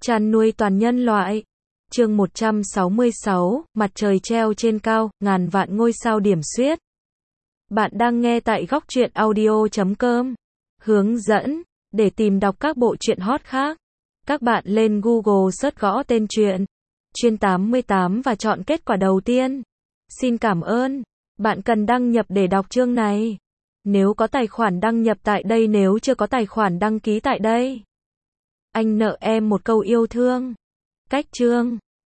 Chăn nuôi toàn nhân loại. Chương 166, mặt trời treo trên cao, ngàn vạn ngôi sao điểm xuyết. Bạn đang nghe tại Góc Truyện Audio.com. Hướng dẫn, để tìm đọc các bộ truyện hot khác, các bạn lên Google search gõ tên truyện Chuyên 88 và chọn kết quả đầu tiên. Xin cảm ơn. Bạn cần đăng nhập để đọc chương này. Nếu có tài khoản đăng nhập tại đây, nếu chưa có tài khoản đăng ký tại đây. Anh nợ em một câu yêu thương. Cách chương.